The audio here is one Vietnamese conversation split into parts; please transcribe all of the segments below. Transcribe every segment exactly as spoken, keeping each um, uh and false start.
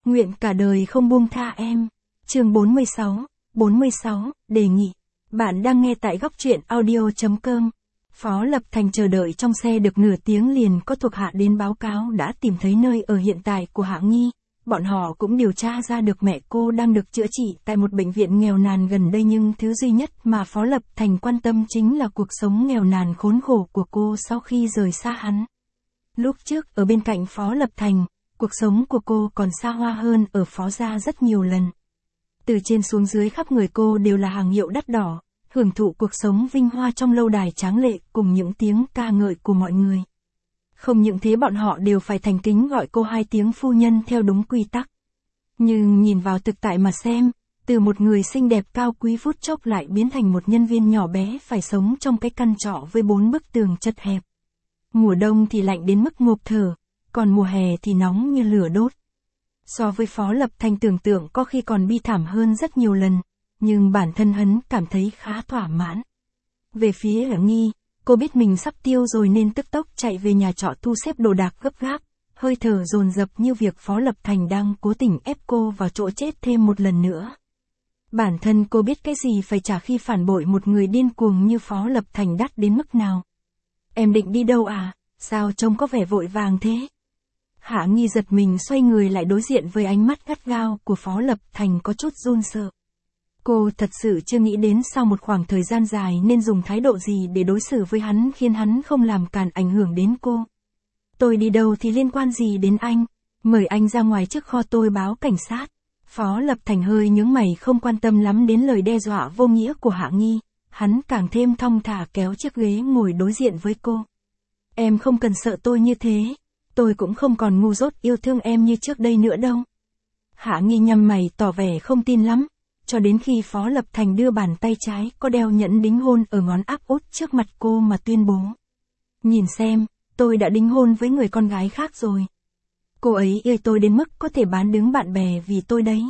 Nguyện cả đời không buông tha em. Chương bốn mươi sáu, bốn mươi sáu, đề nghị. Bạn đang nghe tại góc truyện audio chấm com. Phó Lập Thành chờ đợi trong xe được nửa tiếng liền có thuộc hạ đến báo cáo đã tìm thấy nơi ở hiện tại của Hạ Nghi. Bọn họ cũng điều tra ra được mẹ cô đang được chữa trị tại một bệnh viện nghèo nàn gần đây, nhưng thứ duy nhất mà Phó Lập Thành quan tâm chính là cuộc sống nghèo nàn khốn khổ của cô sau khi rời xa hắn. Lúc trước ở bên cạnh Phó Lập Thành, cuộc sống của cô còn xa hoa hơn ở Phó gia rất nhiều lần. Từ trên xuống dưới khắp người cô đều là hàng hiệu đắt đỏ, hưởng thụ cuộc sống vinh hoa trong lâu đài tráng lệ cùng những tiếng ca ngợi của mọi người. Không những thế, bọn họ đều phải thành kính gọi cô hai tiếng phu nhân theo đúng quy tắc. Nhưng nhìn vào thực tại mà xem, từ một người xinh đẹp cao quý phút chốc lại biến thành một nhân viên nhỏ bé phải sống trong cái căn trọ với bốn bức tường chật hẹp. Mùa đông thì lạnh đến mức ngộp thở, còn mùa hè thì nóng như lửa đốt. So với Phó Lập Thành tưởng tượng có khi còn bi thảm hơn rất nhiều lần, nhưng bản thân hắn cảm thấy khá thỏa mãn. Về phía Hạ Nghi, cô biết mình sắp tiêu rồi nên tức tốc chạy về nhà trọ thu xếp đồ đạc gấp gáp, hơi thở dồn dập như việc Phó Lập Thành đang cố tình ép cô vào chỗ chết thêm một lần nữa. Bản thân cô biết cái gì phải trả khi phản bội một người điên cuồng như Phó Lập Thành đắt đến mức nào. Em định đi đâu à? Sao trông có vẻ vội vàng thế? Hạ Nghi giật mình xoay người lại đối diện với ánh mắt gắt gao của Phó Lập Thành có chút run sợ. Cô thật sự chưa nghĩ đến sau một khoảng thời gian dài nên dùng thái độ gì để đối xử với hắn khiến hắn không làm cản ảnh hưởng đến cô. Tôi đi đâu thì liên quan gì đến anh? Mời anh ra ngoài trước kho tôi báo cảnh sát. Phó Lập Thành hơi nhướng mày không quan tâm lắm đến lời đe dọa vô nghĩa của Hạ Nghi. Hắn càng thêm thong thả kéo chiếc ghế ngồi đối diện với cô. Em không cần sợ tôi như thế. Tôi cũng không còn ngu dốt yêu thương em như trước đây nữa đâu. Hạ Nghi nhăn mày tỏ vẻ không tin lắm. Cho đến khi Phó Lập Thành đưa bàn tay trái có đeo nhẫn đính hôn ở ngón áp út trước mặt cô mà tuyên bố. Nhìn xem, tôi đã đính hôn với người con gái khác rồi. Cô ấy yêu tôi đến mức có thể bán đứng bạn bè vì tôi đấy.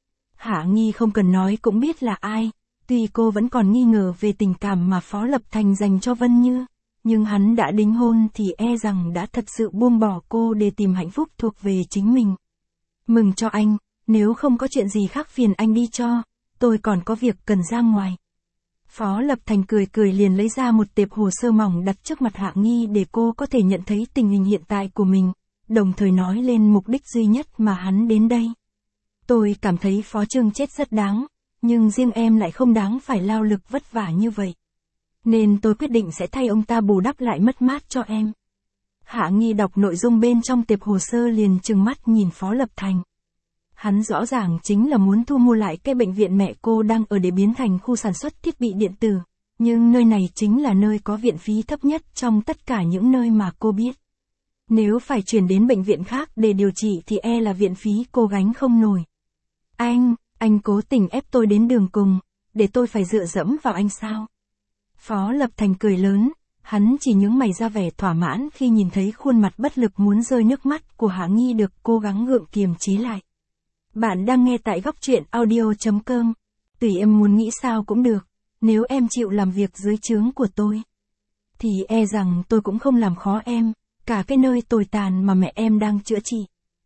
Hạ Nghi không cần nói cũng biết là ai. Tuy cô vẫn còn nghi ngờ về tình cảm mà Phó Lập Thành dành cho Vân Như, nhưng hắn đã đính hôn thì e rằng đã thật sự buông bỏ cô để tìm hạnh phúc thuộc về chính mình. Mừng cho anh, nếu không có chuyện gì khác phiền anh đi cho, tôi còn có việc cần ra ngoài. Phó Lập Thành cười cười liền lấy ra một tệp hồ sơ mỏng đặt trước mặt Hạ Nghi để cô có thể nhận thấy tình hình hiện tại của mình, đồng thời nói lên mục đích duy nhất mà hắn đến đây. Tôi cảm thấy Phó Trương chết rất đáng, nhưng riêng em lại không đáng phải lao lực vất vả như vậy. Nên tôi quyết định sẽ thay ông ta bù đắp lại mất mát cho em. Hạ Nghi đọc nội dung bên trong tệp hồ sơ liền trừng mắt nhìn Phó Lập Thành. Hắn rõ ràng chính là muốn thu mua lại cái bệnh viện mẹ cô đang ở để biến thành khu sản xuất thiết bị điện tử, nhưng nơi này chính là nơi có viện phí thấp nhất trong tất cả những nơi mà cô biết. Nếu phải chuyển đến bệnh viện khác để điều trị thì e là viện phí cô gánh không nổi. Anh, anh cố tình ép tôi đến đường cùng, để tôi phải dựa dẫm vào anh sao? Phó Lập Thành cười lớn, hắn chỉ nhướng mày ra vẻ thỏa mãn khi nhìn thấy khuôn mặt bất lực muốn rơi nước mắt của Hạ Nghi được cố gắng gượng kiềm chế lại. Bạn đang nghe tại góc truyện audio chấm com. Tùy em muốn nghĩ sao cũng được, nếu em chịu làm việc dưới trướng của tôi, thì e rằng tôi cũng không làm khó em, cả cái nơi tồi tàn mà mẹ em đang chữa trị.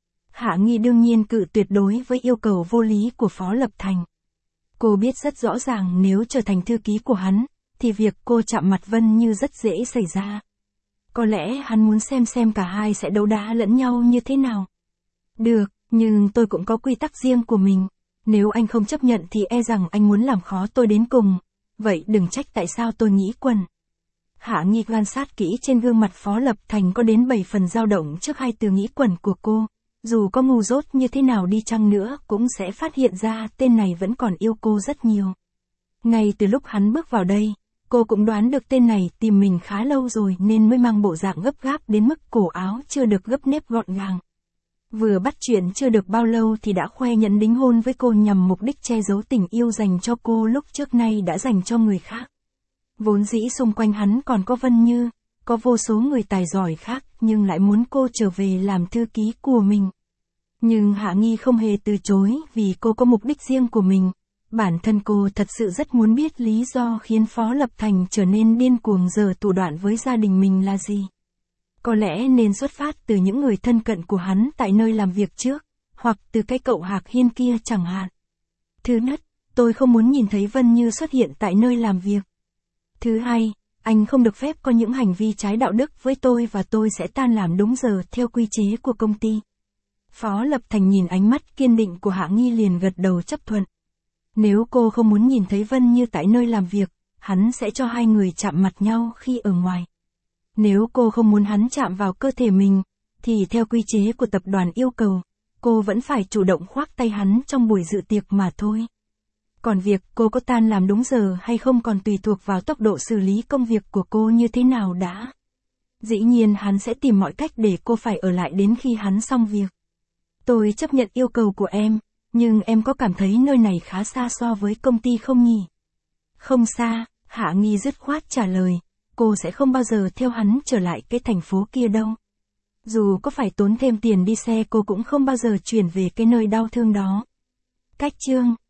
Hạ Nghi đương nhiên cự tuyệt đối với yêu cầu vô lý của Phó Lập Thành. Cô biết rất rõ ràng nếu trở thành thư ký của hắn, thì việc cô chạm mặt Vân Như rất dễ xảy ra. Có lẽ hắn muốn xem xem cả hai sẽ đấu đá lẫn nhau như thế nào. Được, nhưng tôi cũng có quy tắc riêng của mình. Nếu anh không chấp nhận thì e rằng anh muốn làm khó tôi đến cùng. Vậy đừng trách tại sao tôi nghĩ quẩn. Hạ Nghi quan sát kỹ trên gương mặt Phó Lập Thành có đến bảy phần dao động trước hai từ nghĩ quẩn của cô. Dù có ngu dốt như thế nào đi chăng nữa cũng sẽ phát hiện ra tên này vẫn còn yêu cô rất nhiều. Ngay từ lúc hắn bước vào đây, cô cũng đoán được tên này tìm mình khá lâu rồi nên mới mang bộ dạng gấp gáp đến mức cổ áo chưa được gấp nếp gọn gàng. Vừa bắt chuyện chưa được bao lâu thì đã khoe nhận đính hôn với cô nhằm mục đích che giấu tình yêu dành cho cô lúc trước nay đã dành cho người khác. Vốn dĩ xung quanh hắn còn có Vân Như, có vô số người tài giỏi khác nhưng lại muốn cô trở về làm thư ký của mình. Nhưng Hạ Nghi không hề từ chối vì cô có mục đích riêng của mình. Bản thân cô thật sự rất muốn biết lý do khiến Phó Lập Thành trở nên điên cuồng giở thủ đoạn với gia đình mình là gì. Có lẽ nên xuất phát từ những người thân cận của hắn tại nơi làm việc trước, hoặc từ cái cậu Hạc Hiên kia chẳng hạn. Thứ nhất, tôi không muốn nhìn thấy Vân Như xuất hiện tại nơi làm việc. Thứ hai, anh không được phép có những hành vi trái đạo đức với tôi và tôi sẽ tan làm đúng giờ theo quy chế của công ty. Phó Lập Thành nhìn ánh mắt kiên định của Hạ Nghi liền gật đầu chấp thuận. Nếu cô không muốn nhìn thấy Vân Như tại nơi làm việc, hắn sẽ cho hai người chạm mặt nhau khi ở ngoài. Nếu cô không muốn hắn chạm vào cơ thể mình, thì theo quy chế của tập đoàn yêu cầu, cô vẫn phải chủ động khoác tay hắn trong buổi dự tiệc mà thôi. Còn việc cô có tan làm đúng giờ hay không còn tùy thuộc vào tốc độ xử lý công việc của cô như thế nào đã. Dĩ nhiên hắn sẽ tìm mọi cách để cô phải ở lại đến khi hắn xong việc. Tôi chấp nhận yêu cầu của em, nhưng em có cảm thấy nơi này khá xa so với công ty không nhỉ? Không xa, Hạ Nghi dứt khoát trả lời, cô sẽ không bao giờ theo hắn trở lại cái thành phố kia đâu. Dù có phải tốn thêm tiền đi xe cô cũng không bao giờ chuyển về cái nơi đau thương đó. Cách chương